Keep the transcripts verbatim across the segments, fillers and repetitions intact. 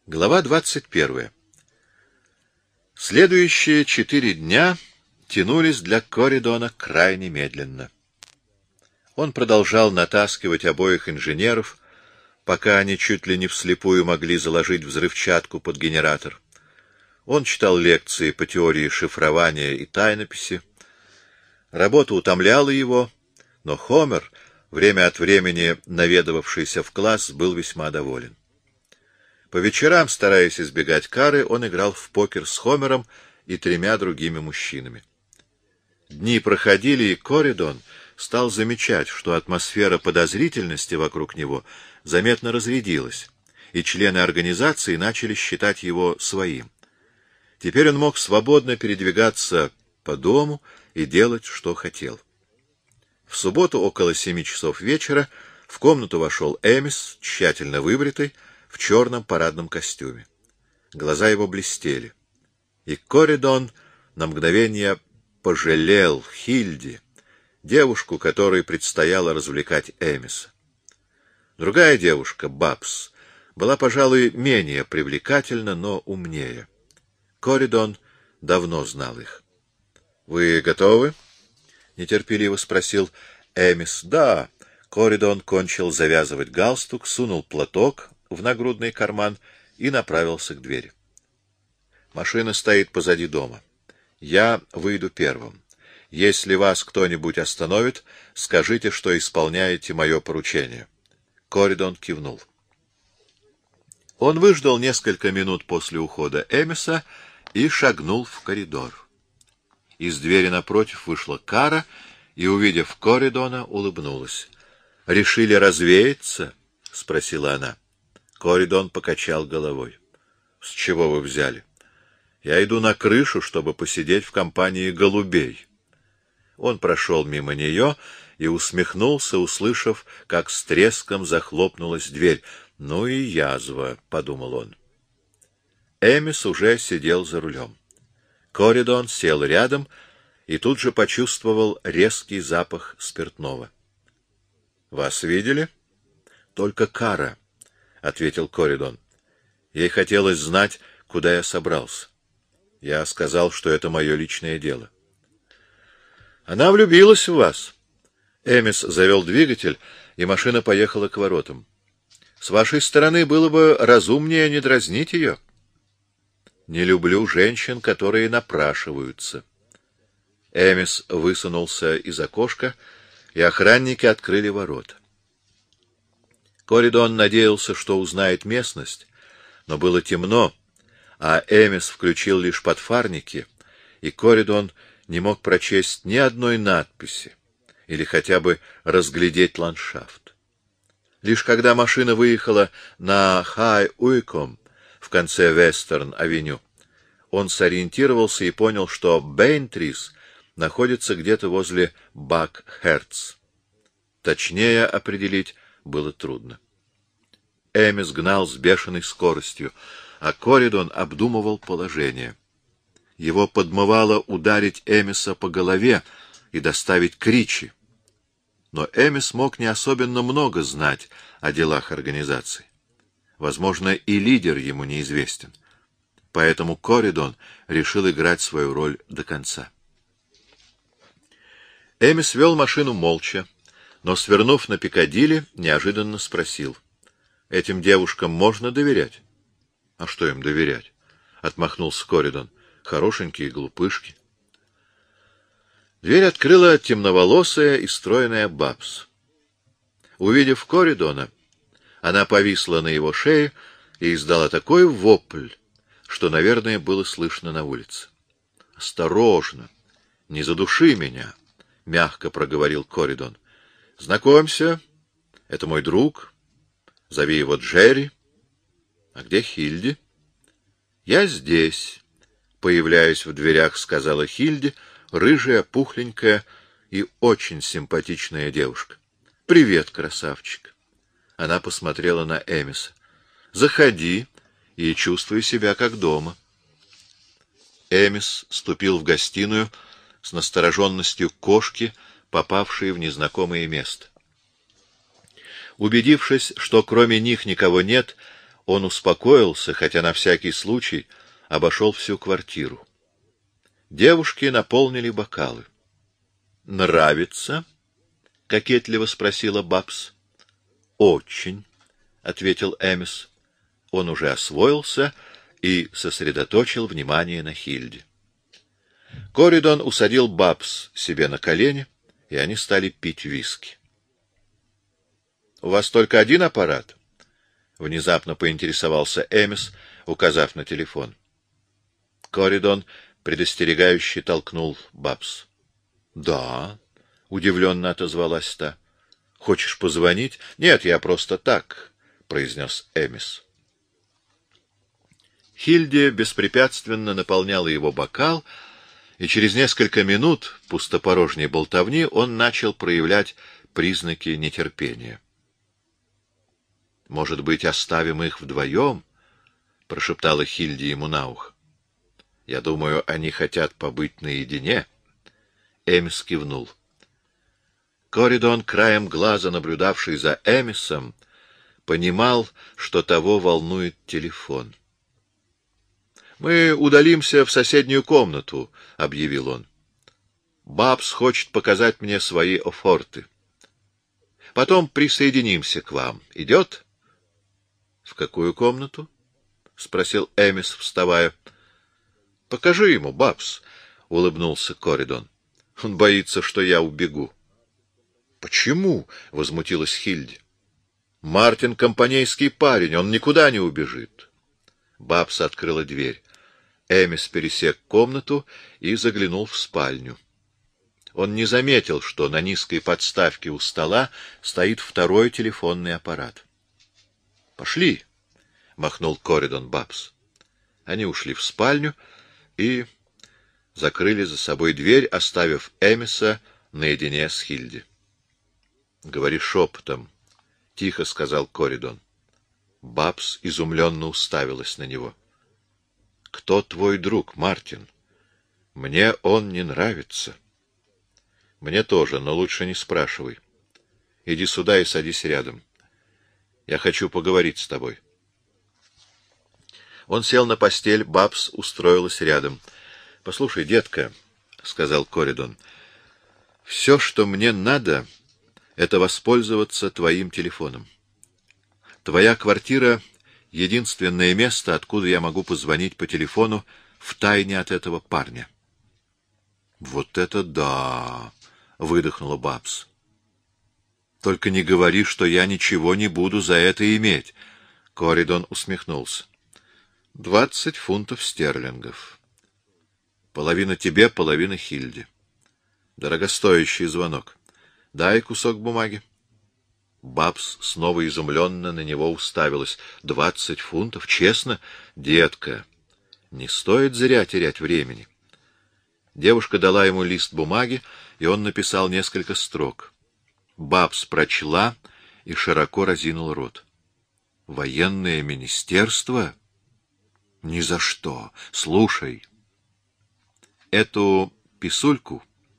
Глава двадцать первая. Следующие четыре дня тянулись для Коридона крайне медленно. Он продолжал натаскивать обоих инженеров, пока они чуть ли не вслепую могли заложить взрывчатку под генератор. Он читал лекции по теории шифрования и тайнописи. Работа утомляла его, но Хомер, время от времени наведывавшийся в класс, был весьма доволен. По вечерам, стараясь избегать кары, он играл в покер с Хомером и тремя другими мужчинами. Дни проходили, и Коридон стал замечать, что атмосфера подозрительности вокруг него заметно разрядилась, и члены организации начали считать его своим. Теперь он мог свободно передвигаться по дому и делать, что хотел. В субботу около семи часов вечера в комнату вошел Эмис, тщательно выбритый, в черном парадном костюме. Глаза его блестели. И Коридон на мгновение пожалел Хильди, девушку, которой предстояло развлекать Эмиса. Другая девушка, Бабс, была, пожалуй, менее привлекательна, но умнее. Коридон давно знал их. — Вы готовы? — нетерпеливо спросил Эмис. — Да. Коридон кончил завязывать галстук, сунул платок в нагрудный карман и направился к двери. Машина стоит позади дома. Я выйду первым. Если вас кто-нибудь остановит, скажите, что исполняете мое поручение. Коридон кивнул. Он выждал несколько минут после ухода Эмиса и шагнул в коридор. Из двери напротив вышла Кара и, увидев Коридона, улыбнулась. — Решили развеяться? — спросила она. Коридон покачал головой. — С чего вы взяли? Я иду на крышу, чтобы посидеть в компании голубей. Он прошел мимо нее и усмехнулся, услышав, как с треском захлопнулась дверь. — Ну и язва, — подумал он. Эмис уже сидел за рулем. Коридон сел рядом и тут же почувствовал резкий запах спиртного. — Вас видели? — Только Кара, — ответил Коридон. Ей хотелось знать, куда я собрался. Я сказал, что это мое личное дело. — Она влюбилась в вас. Эмис завел двигатель, и машина поехала к воротам. С вашей стороны было бы разумнее не дразнить ее. Не люблю женщин, которые напрашиваются. Эмис высунулся из окошка, и охранники открыли ворота. Коридон надеялся, что узнает местность, но было темно, а Эмис включил лишь подфарники, и Коридон не мог прочесть ни одной надписи или хотя бы разглядеть ландшафт. Лишь когда машина выехала на Хай-Уиком в конце Вестерн-авеню, он сориентировался и понял, что Бейнтрис находится где-то возле Бак-Херц. Точнее определить было трудно. Эмис гнал с бешеной скоростью, а Коридон обдумывал положение. Его подмывало ударить Эмиса по голове и доставить к Ричи. Но Эмис мог не особенно много знать о делах организации. Возможно, и лидер ему неизвестен. Поэтому Коридон решил играть свою роль до конца. Эмис вел машину молча, но, свернув на Пикадилли, неожиданно спросил: — Этим девушкам можно доверять? — А что им доверять? — отмахнулся Коридон. — Хорошенькие глупышки. Дверь открыла темноволосая и стройная Бабс. Увидев Коридона, она повисла на его шее и издала такой вопль, что, наверное, было слышно на улице. — Осторожно! Не задуши меня! — мягко проговорил Коридон. — Знакомься, это мой друг. Зови его Джерри. — А где Хильди? — Я здесь, — появляясь в дверях, сказала Хильди, рыжая, пухленькая и очень симпатичная девушка. — Привет, красавчик. Она посмотрела на Эмиса. — Заходи и чувствуй себя как дома. Эмис ступил в гостиную с настороженностью кошки, попавшей в незнакомое место. Убедившись, что кроме них никого нет, Он успокоился, хотя на всякий случай обошел всю квартиру. Девушки наполнили бокалы. «Нравится?» — кокетливо спросила Бабс. «Очень», — ответил Эмис. Он уже освоился и сосредоточил внимание на Хильде. Коридон усадил Бабс себе на колени, и они стали пить виски. «У вас только один аппарат?» — внезапно поинтересовался Эмис, указав на телефон. Коридон предостерегающе толкнул Бабс. «Да», — удивленно отозвалась та. «Хочешь позвонить?» «Нет, я просто так», — произнес Эмис. Хильде беспрепятственно наполняла его бокал, и через несколько минут пустопорожней болтовни он начал проявлять признаки нетерпения. «Может быть, оставим их вдвоем?» — прошептала Хильде ему на ухо. «Я думаю, они хотят побыть наедине». Эмис кивнул. Коридон, краем глаза наблюдавший за Эмисом, понимал, что того волнует телефон. «Мы удалимся в соседнюю комнату», — объявил он. «Бабс хочет показать мне свои офорты. Потом присоединимся к вам. Идет?» «В какую комнату?» — спросил Эмис, вставая. «Покажи ему, Бабс», — улыбнулся Коридон. «Он боится, что я убегу». «Почему?» — возмутилась Хильде. «Мартин — компанейский парень, он никуда не убежит». Бабс открыла дверь. Эмис пересек комнату и заглянул в спальню. Он не заметил, что на низкой подставке у стола стоит второй телефонный аппарат. «Пошли», — махнул Коридон Бабс. Они ушли в спальню и закрыли за собой дверь, оставив Эмиса наедине с Хильде. «Говори шепотом», — тихо сказал Коридон. Бабс изумленно уставилась на него. «Кто твой друг, Мартин? Мне он не нравится». «Мне тоже, но лучше не спрашивай. Иди сюда и садись рядом. Я хочу поговорить с тобой». Он сел на постель, Бабс устроилась рядом. «Послушай, детка», — сказал Коридон, — «все, что мне надо, это воспользоваться твоим телефоном. Твоя квартира — единственное место, откуда я могу позвонить по телефону втайне от этого парня». «Вот это да!» — выдохнула Бабс. «Только не говори, что я ничего не буду за это иметь». Коридон усмехнулся. «Двадцать фунтов стерлингов. Половина тебе, половина Хильде. Дорогостоящий звонок. Дай кусок бумаги». Бабс снова изумленно на него уставилась. «Двадцать фунтов? Честно? Детка, не стоит зря терять времени». Девушка дала ему лист бумаги, и он написал несколько строк. Бабс прочла и широко разинул рот. «Военное министерство? Ни за что. Слушай, эту писульку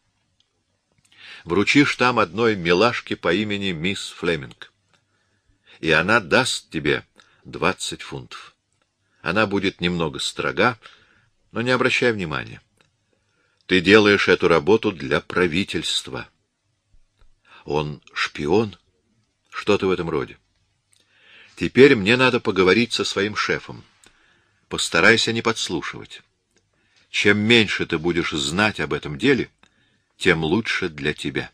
вручишь там одной милашке по имени мисс Флеминг, и она даст тебе двадцать фунтов. Она будет немного строга, но не обращай внимания. Ты делаешь эту работу для правительства». «Он шпион?» «Что-то в этом роде. Теперь мне надо поговорить со своим шефом. Постарайся не подслушивать. Чем меньше ты будешь знать об этом деле, тем лучше для тебя».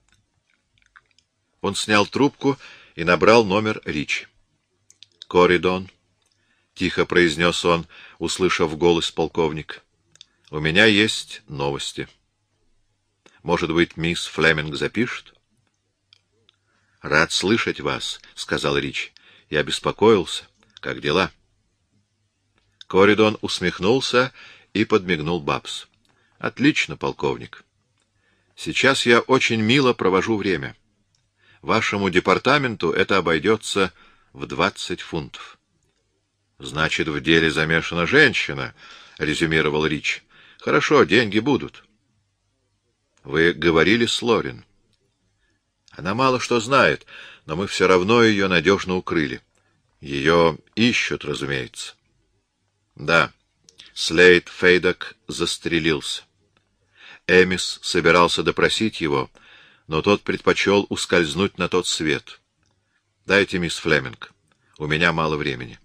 Он снял трубку и набрал номер Ричи. «Коридон», — тихо произнес он, услышав голос полковника, — «у меня есть новости. Может быть, мисс Флеминг запишет?» «Рад слышать вас», — сказал Ричи. «Я беспокоился. Как дела?» Коридон усмехнулся и подмигнул Бабс. «Отлично, полковник. Сейчас я очень мило провожу время. Вашему департаменту это обойдется в двадцать фунтов». «Значит, в деле замешана женщина», — резюмировал Ричи. «Хорошо, деньги будут». «Вы говорили с Лорен?» «Она мало что знает, но мы все равно ее надежно укрыли. Ее ищут, разумеется. Да, Слейд Фейдок застрелился. Эмис собирался допросить его, но тот предпочел ускользнуть на тот свет. Дайте, мисс Флеминг, у меня мало времени.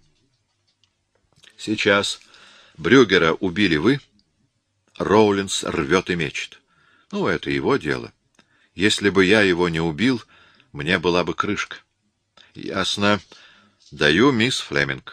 Сейчас Брюгера убили вы, Роулинс рвет и мечет. Ну, это его дело. Если бы я его не убил, мне была бы крышка. Ясно. Даю, мисс Флеминг.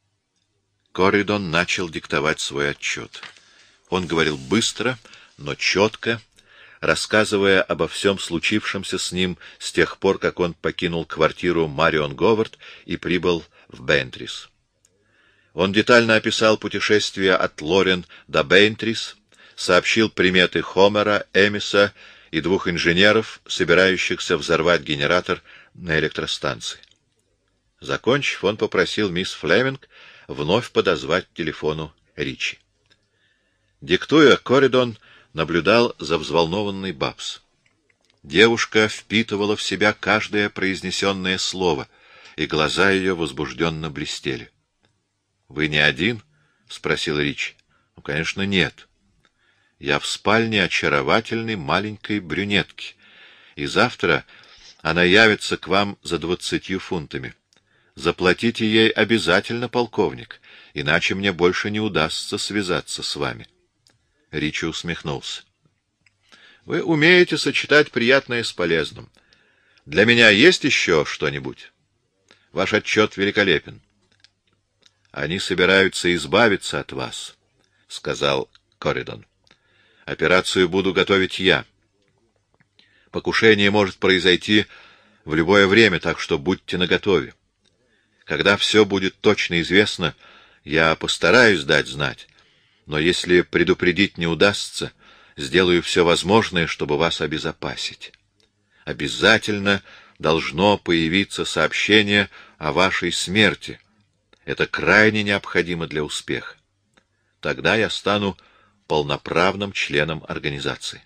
Корридон начал диктовать свой отчет. Он говорил быстро, но четко, рассказывая обо всем случившемся с ним с тех пор, как он покинул квартиру Марион Говард и прибыл в Бейнтрис. Он детально описал путешествие от Лорен до Бейнтрис, сообщил приметы Хомера, Эмиса и двух инженеров, собирающихся взорвать генератор на электростанции. Закончив, он попросил мисс Флеминг вновь подозвать к телефону Ричи. Диктуя, Корридон наблюдал за взволнованной Бабс. Девушка впитывала в себя каждое произнесенное слово, и глаза ее возбужденно блестели. — Вы не один? — спросил Ричи. — Ну, конечно, нет. Я в спальне очаровательной маленькой брюнетки, и завтра она явится к вам за двадцатью фунтами. Заплатите ей обязательно, полковник, иначе мне больше не удастся связаться с вами. Ричи усмехнулся. — Вы умеете сочетать приятное с полезным. Для меня есть еще что-нибудь? Ваш отчет великолепен. — Они собираются избавиться от вас, — сказал Корридон. — Операцию буду готовить я. Покушение может произойти в любое время, так что будьте наготове. Когда все будет точно известно, я постараюсь дать знать, но если предупредить не удастся, сделаю все возможное, чтобы вас обезопасить. Обязательно должно появиться сообщение о вашей смерти. Это крайне необходимо для успеха. Тогда я стану полноправным членом организации.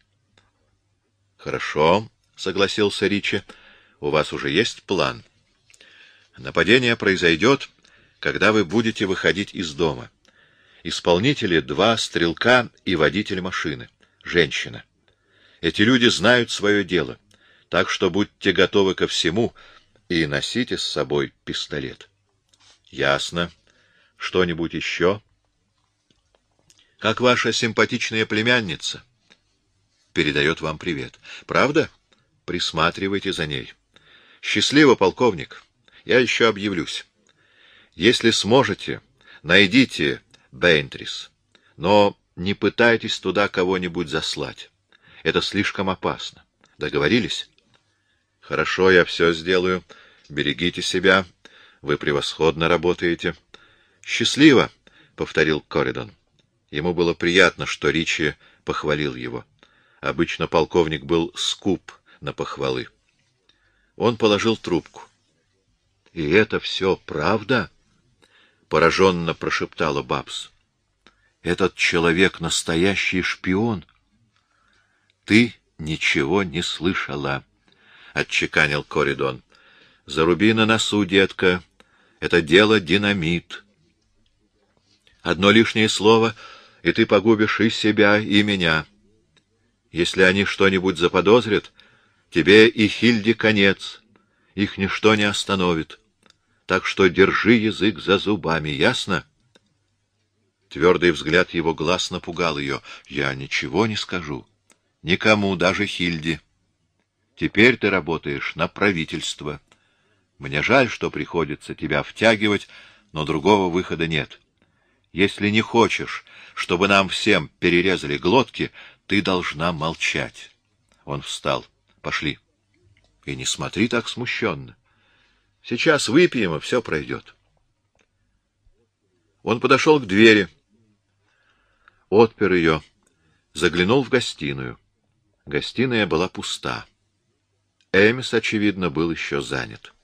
— Хорошо, — согласился Ричи, — у вас уже есть план? Нападение произойдет, когда вы будете выходить из дома. Исполнители — два стрелка и водитель машины, женщина. Эти люди знают свое дело, так что будьте готовы ко всему и носите с собой пистолет. — Ясно. Что-нибудь еще? — Как ваша симпатичная племянница? — Передает вам привет. — Правда? Присматривайте за ней. — Счастливо, полковник. Я еще объявлюсь. Если сможете, найдите Бейнтрис, но не пытайтесь туда кого-нибудь заслать. Это слишком опасно. Договорились? Хорошо, я все сделаю. Берегите себя. Вы превосходно работаете. Счастливо, — повторил Корридон. Ему было приятно, что Ричи похвалил его. Обычно полковник был скуп на похвалы. Он положил трубку. — И это все правда? — пораженно прошептала Бабс. — Этот человек — настоящий шпион. — Ты ничего не слышала, — отчеканил Корридон. — Заруби на носу, детка. Это дело динамит. Одно лишнее слово, и ты погубишь и себя, и меня. Если они что-нибудь заподозрят, тебе и Хильде конец. Их ничто не остановит. Так что держи язык за зубами, ясно? Твердый взгляд его глаз напугал ее. Я ничего не скажу. Никому, даже Хильде. Теперь ты работаешь на правительство. Мне жаль, что приходится тебя втягивать, но другого выхода нет. Если не хочешь, чтобы нам всем перерезали глотки, ты должна молчать. Он встал. Пошли. И не смотри так смущенно. Сейчас выпьем, и все пройдет. Он подошел к двери, отпер ее, заглянул в гостиную. Гостиная была пуста. Эмис, очевидно, был еще занят.